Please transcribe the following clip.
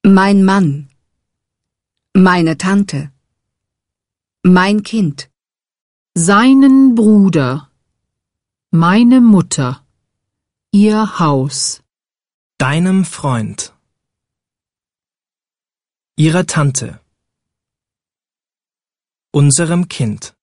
Mein Mann. Meine Tante. Mein Kind. Seinen Bruder. Meine Mutter. Ihr Haus. Deinem Freund. Ihrer Tante. Unserem Kind.